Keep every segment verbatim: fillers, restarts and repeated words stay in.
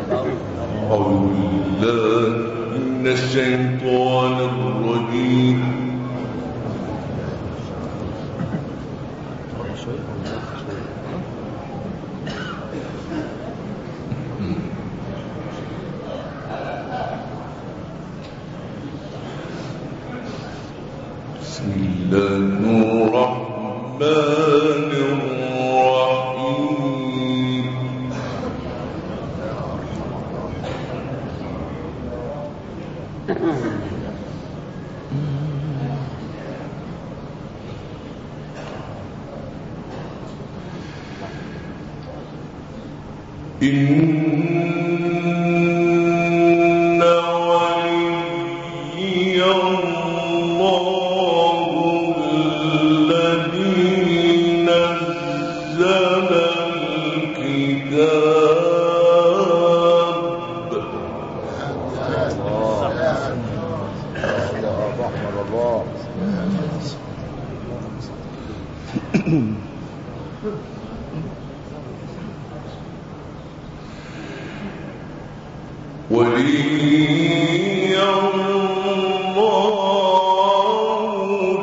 أعوذ بالله من الشيطان الرجيم. بسم الله الرحمن الرحيم. إن ولي الله الذي نزل الكتاب. ولي الله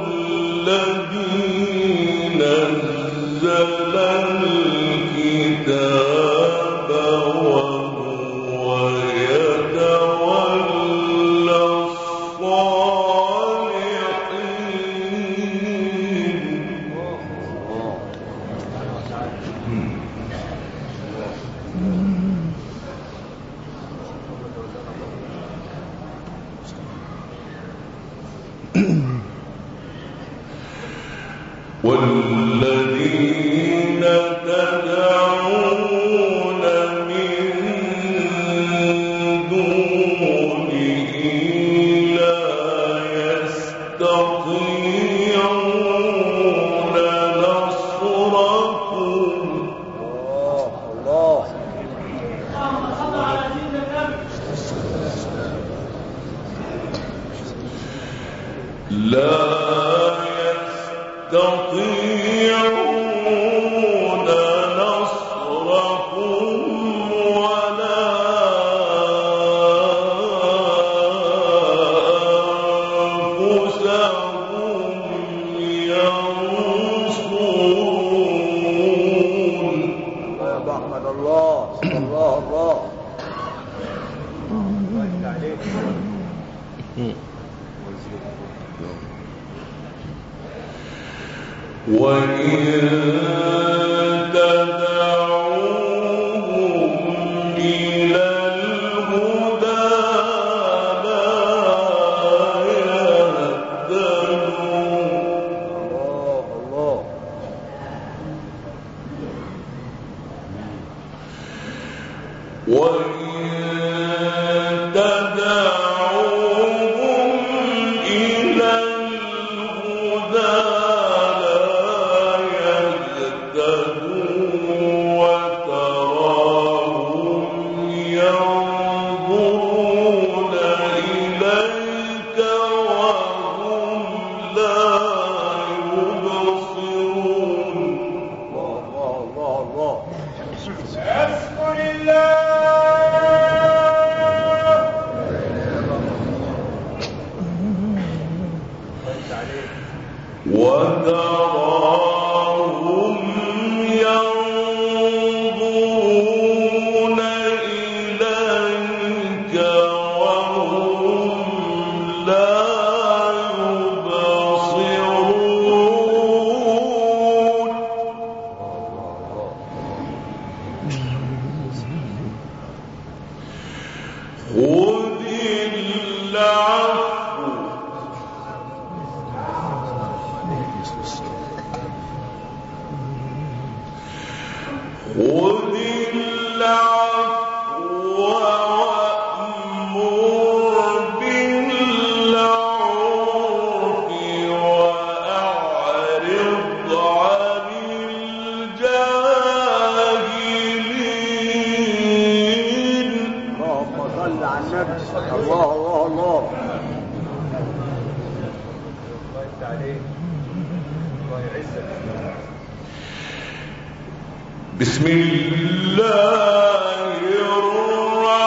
الذي نزل الكتاب وهو يتولى الصالحين. والذين تدعون من دونه لا يستطيعون نصركم. الله لا يستطيعون نصركم ولا أنفسهم ينصرون. أحمد الله الله الله. وإن تدعوهم إلى الهدى لا يهتدون. الله وإن تدعوهم إلى الهدى وتراهم ينظرون إليك وهم لا يبصرون. الله الله الله. اذكر الله. وتراهم ينظرون إليك وهم لا يبصرون. خذ العفو خذ العفو وأمر بالعرف وأعرض عن الجاهلين. اللهم صل على النبي. الله الله الله. بسم الله الرحمن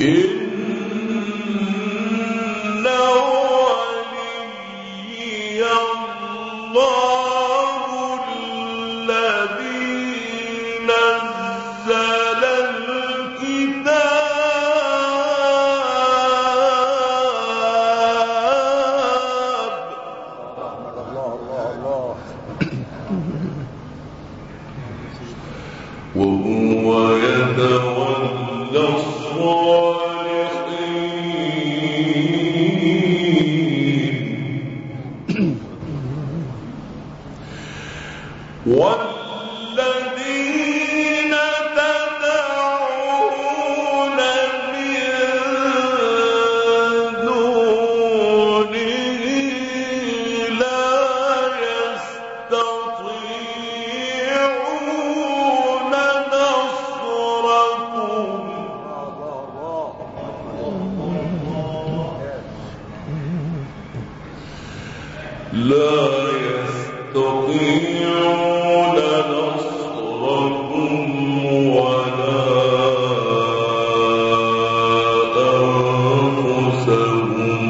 وهو يتولى الصالحين والذين تدعون من دونه لا يستطيعون نصركم لا يستطيعون نصركم ولا أنفسهم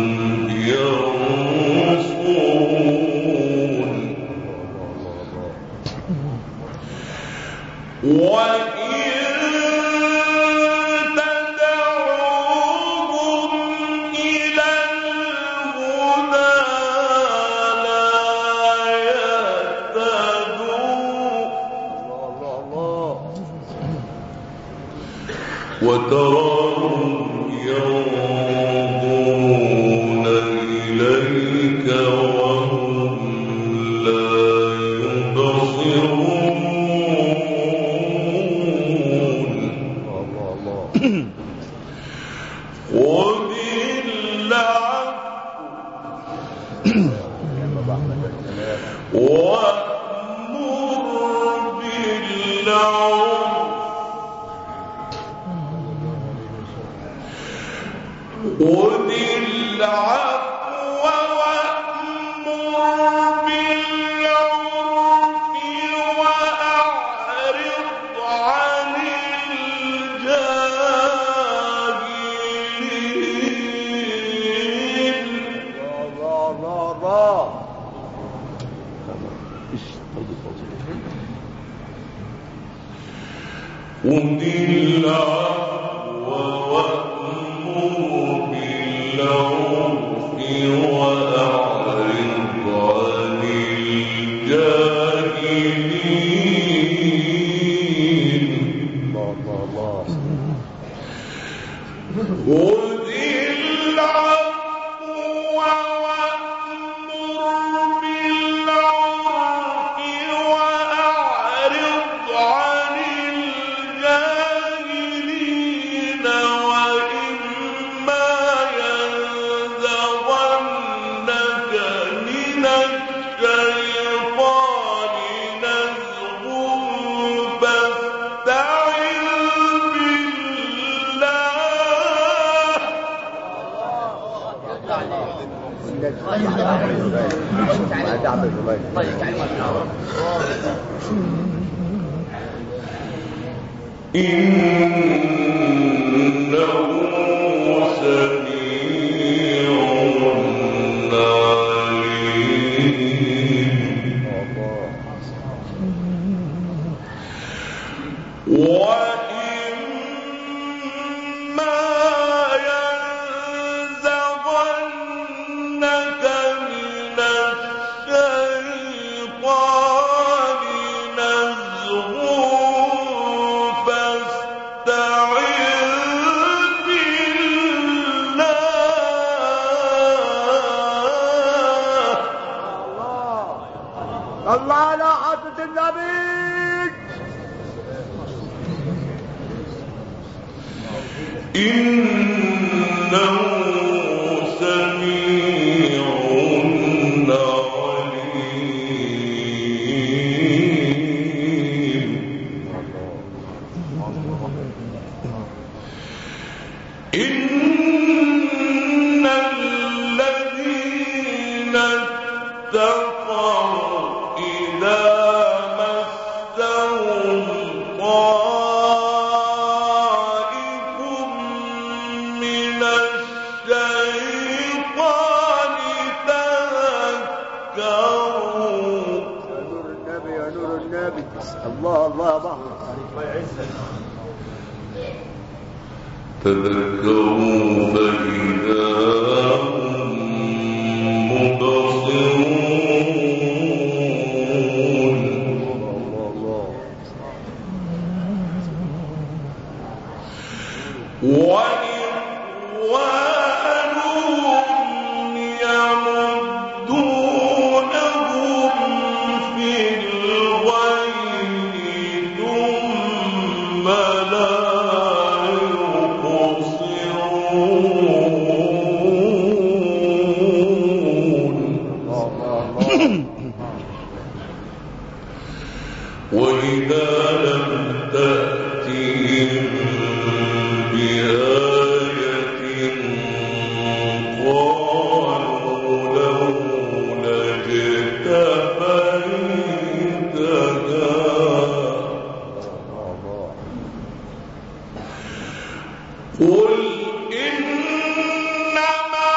ينصرون وإن تدعوهم إلى الهدى لا يهتدون وتراهم ينظرون إليك وهم لا يبصرون خذ العفو وأمر بالعرف خذ العفو وأمر بالعرف وأعرض عن الجاهلين الله الله الله خذ العفو وأمر بالعرف وأعرض عن الجاهلين الله الله خذ العفو وأمر بالعرف وأعرض عن الجاهلين وإما ينزغنك من الشيطان نزغ فاستعذ بالله إنه سميع عليم وإما ينزغنك من الشيطان نزغ فاستعذ بالله الله على حضرة النبي إنه سميع عليم إن الذين اتقوا إذا مسهم طائف الله الله يا بحر. تذكروا فإذا هم مبصرون وإخوانهم يمدونهم في الغي ثم لا وإذا لم تأتهم بآية قالوا لولا اجتبيتها قل إنما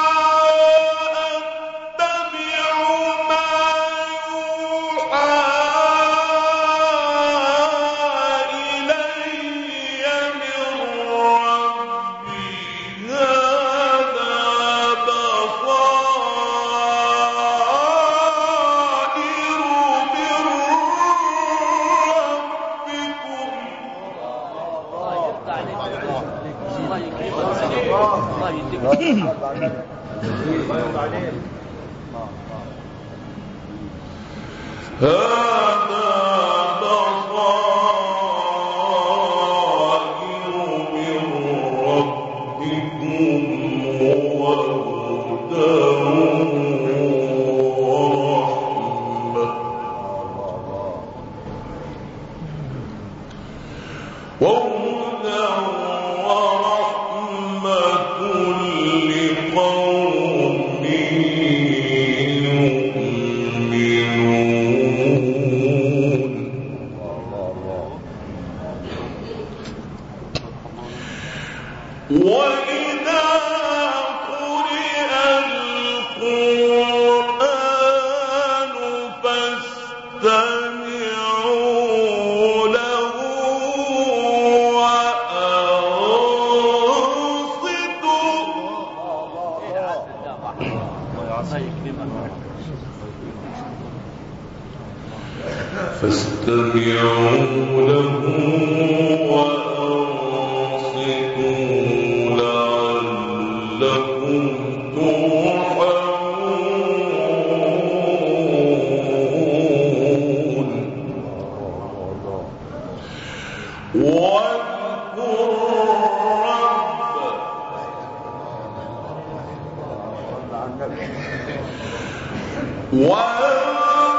أتبع ما يوحى هذا بصائر من ربكم وهدى ورحمة وهدى ورحمة لقوم يؤمنون وإذا قرئ القرآن فاستمعوا له فاستمعوا له وأنصتوا لعلكم ترحمون واذكر ربك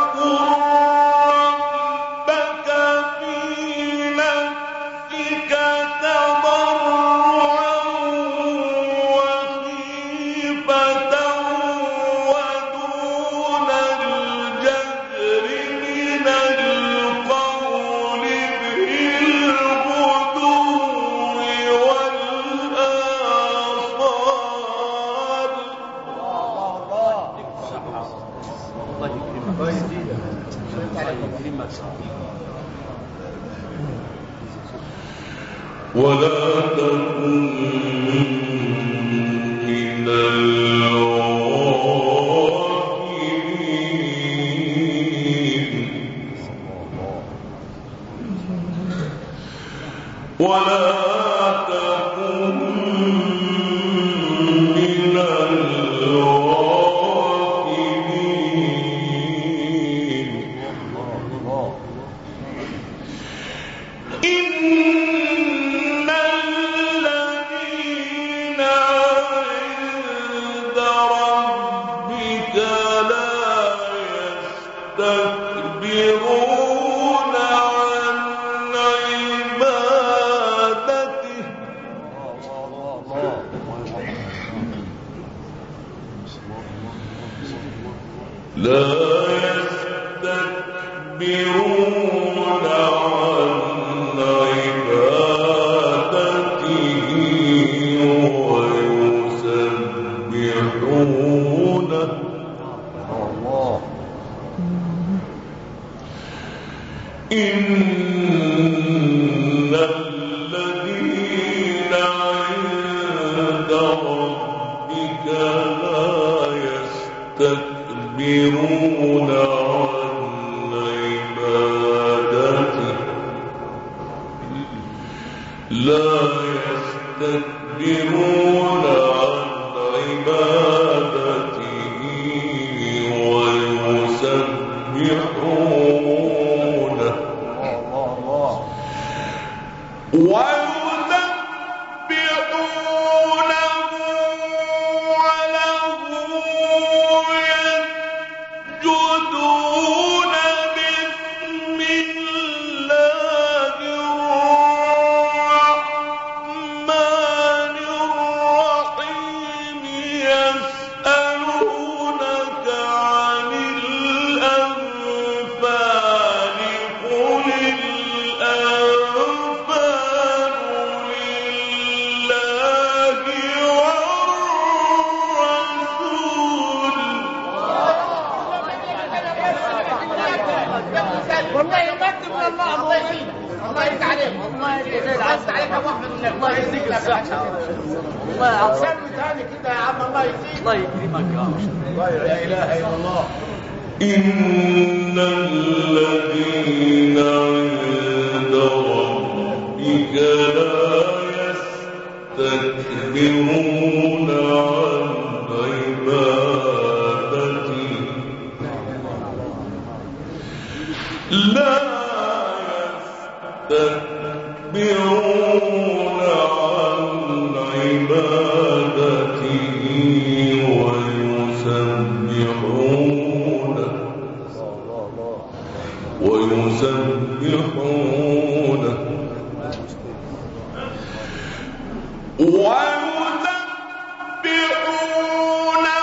ولا تكن من الغافلين ولا تكن من الغافلين إن الذين عند ربك لا يستكبرون عن عبادته لا يستكبرون عن عبادته ويسبحونه إن الذين عند ربك لا يستكبرون عن عبادته لا يستكبرون عن عبادته ويسبحونه ويسبحونه وله يسجدون بسم الله الرحمن الرحيم يسألونك عن الأنفال قل الأنفال لله والرسول. والله يقدم من الله الله يزيد الله يزيد عليك الله يزيد عليك ابو احمد الله يزيد الصحه الله عشان ثاني كده يا عم الله يزيد الله يكرمك لا اله الا الله. إن الذين عند ربك لا يستكبرون عن عبادته لا يستكبرون عن عبادته ويسبحونه ويسبحونه ويسبحونه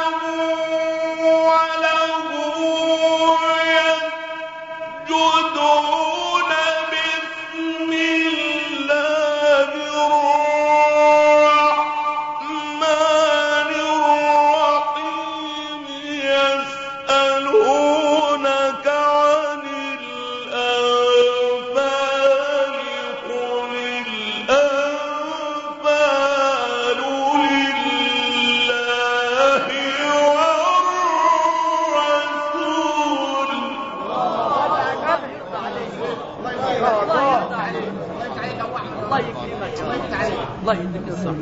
وله يسجدون بسم الله الرحمن الرحيم يسألونك عن الأنفال قل الأنفال لله والرسول. الله يكرمك الله يديك الصحة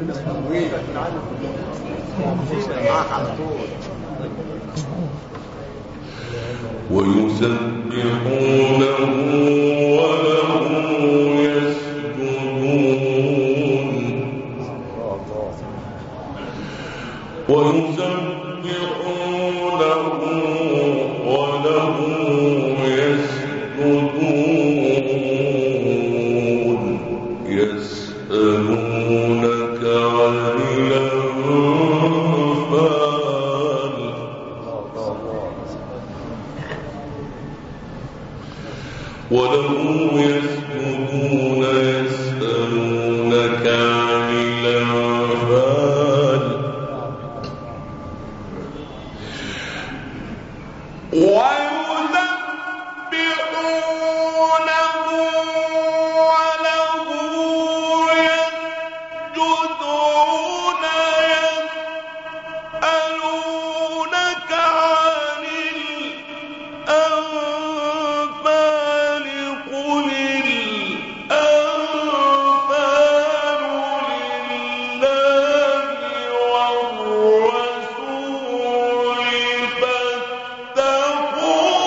ويسبحونه وله يسجدون ويسبحونه وله يسجدون يسألونك عن الأنفال وله يسجدون يسألونك عن الأنفال ويسبحونه وله يسجدون يسألونك عن الأنفال قل الأنفال لله والرسول فاتقوا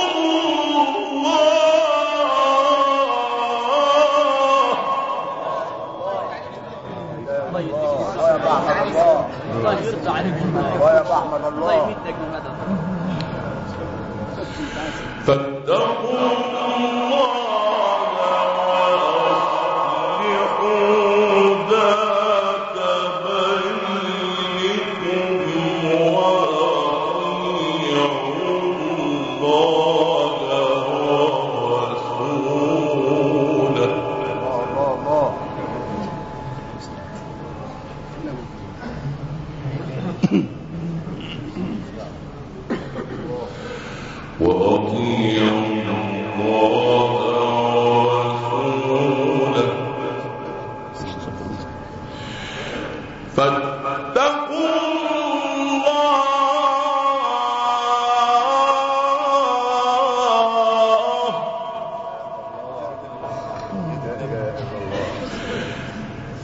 الله. الله يرضى عليك ويا احمد الله الله يمدك بمدى فاتقوا الله وأصلحوا ذات بينكم وأطيعوا الله ورسوله. الله الله وأطيعوا الله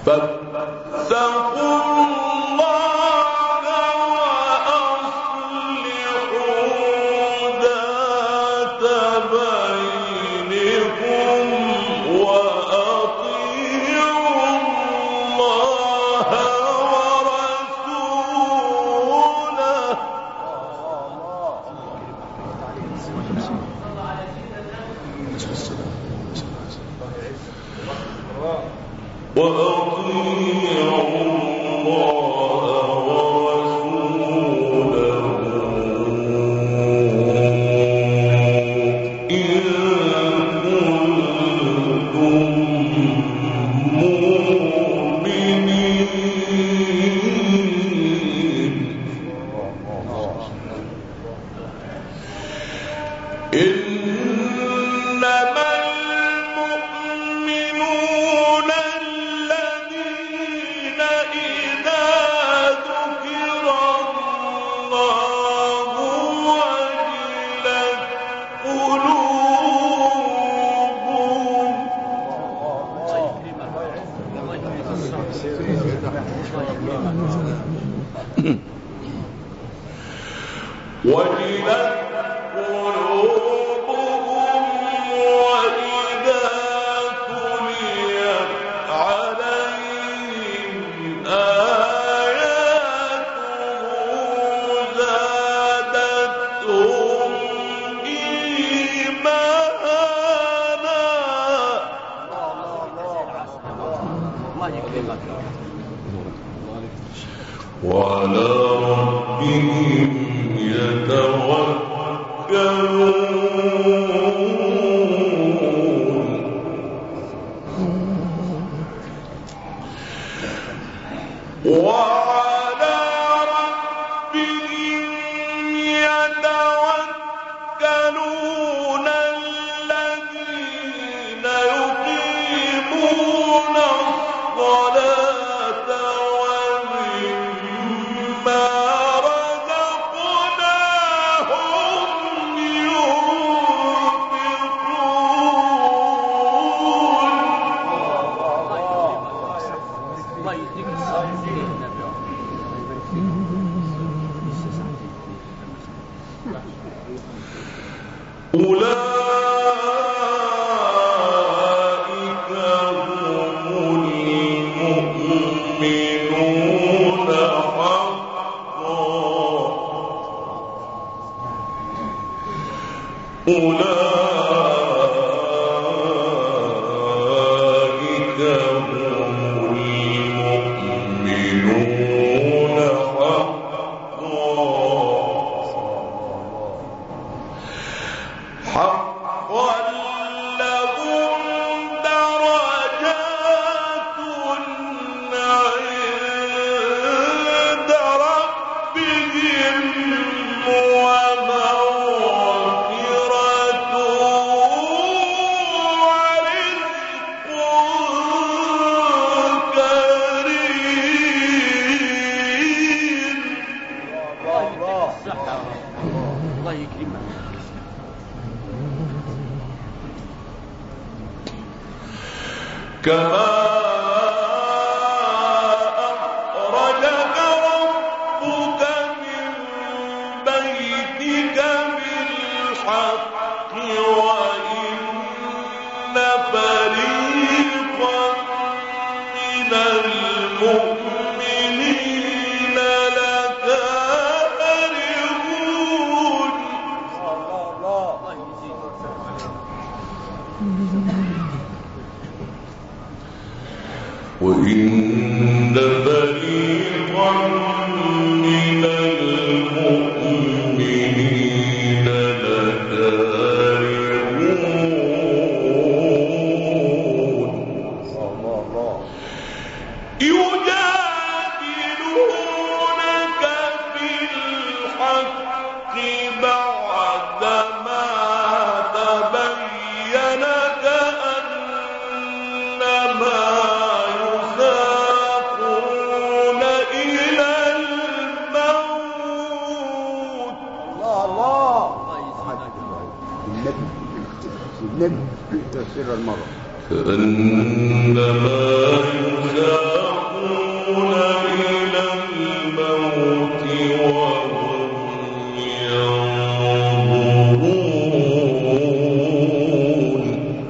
فاتقوا الله وأصلحوا ذات بينكم وأطيعوا الله ورسوله وأطيعوا الله ورسوله إن كنتم مؤمنين إنما المؤمنون الذين إذا ذكر الله وجلت قلوبهم وجلت قلوبهم وإذا تليت عليهم آياته زادتهم إيمانا وعلى ربهم يتوكلون وعلى ربهم يتوكلون الذين يقيمون الصلاة ومما رزقناهم أولئك هم المؤمنون حقا أولئك هم المؤمنون حقا حقا لهم درجات عند ربهم ومغفرة ورزق كريم. الله يكرمك. كما أخرجك ربك من بيتك بالحق وإن فريقا من المؤمنين لكارهون. وإن فريقا من المؤمنين لكارهون يجادلونك في الحق بعدما تبين كأنما النبي تفسير المرة كأنما يساقون إلى الموت وهم ينظرون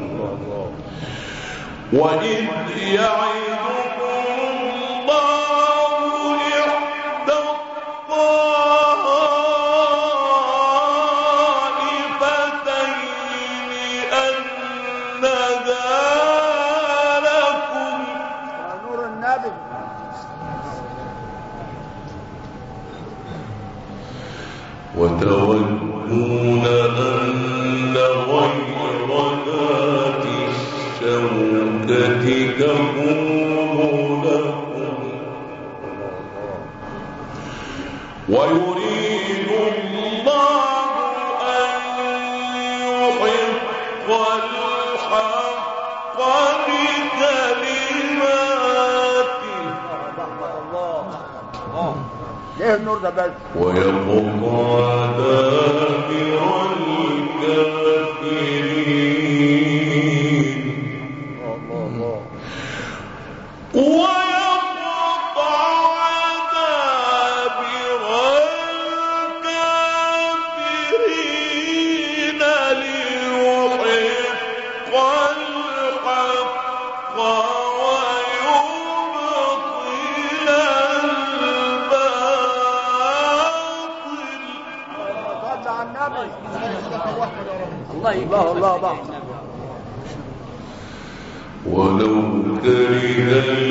وإذ يعدكم الله إحدى الطائفتين أنها لكم نور النبي وتودون أن غير ذات الشوكة تكون لكم ويريد الله أن يحق الحق بكلماته ليه النور ده بس ويقطع دابر الكافرين ويقطع دابر الكافرين ليحق الحق ويبطل الباطل صل على النبي الله الله الله الله ولو كره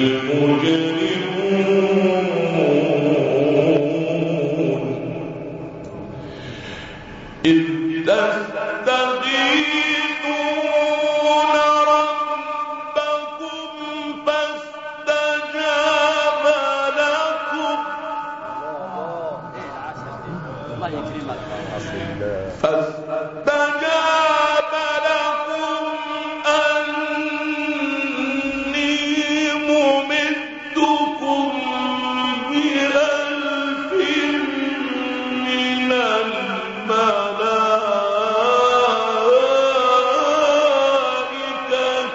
المجرمون إذ تستغيثون ربكم فاستجاب لكم الله يكرمك فاستجاب لكم أني ممدكم بألف من الملائكة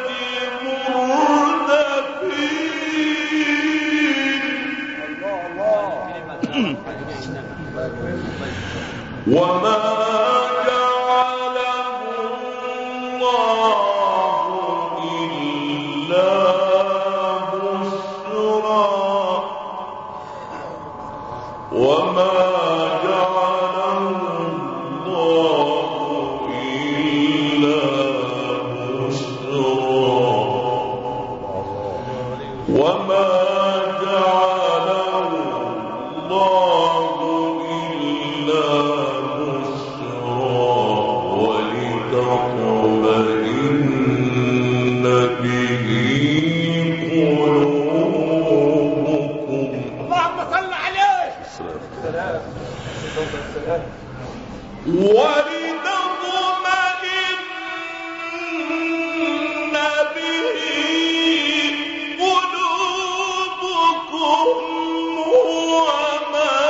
مردفين وما جعله الله إلا بشرى وما جعله الله إلا بشرى وما جعله الله إلا بشرى ولتطمئن به قلوبكم اللهم صل عليه ولتطمئن به قلوبكم وما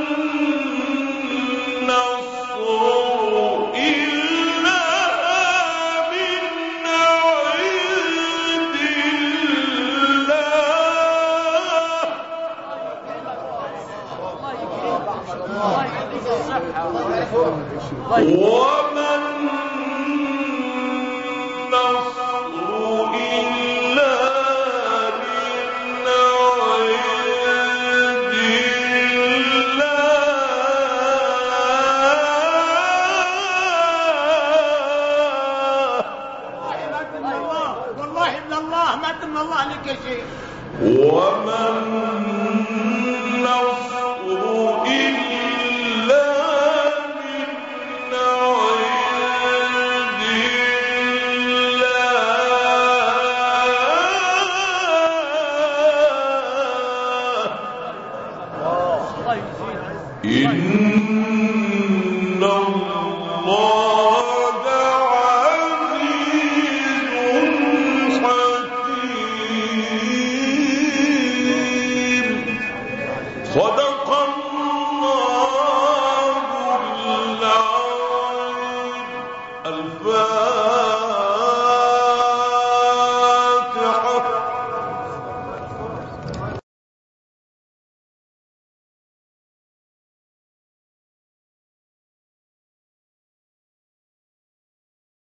النصر إلا من عند الله وما النصر إلا من عند الله والله من الله ما من الله لك شيء وما النصر إلا من عند الله إن الله عزيز حكيم صدق الله العظيم الفاتحة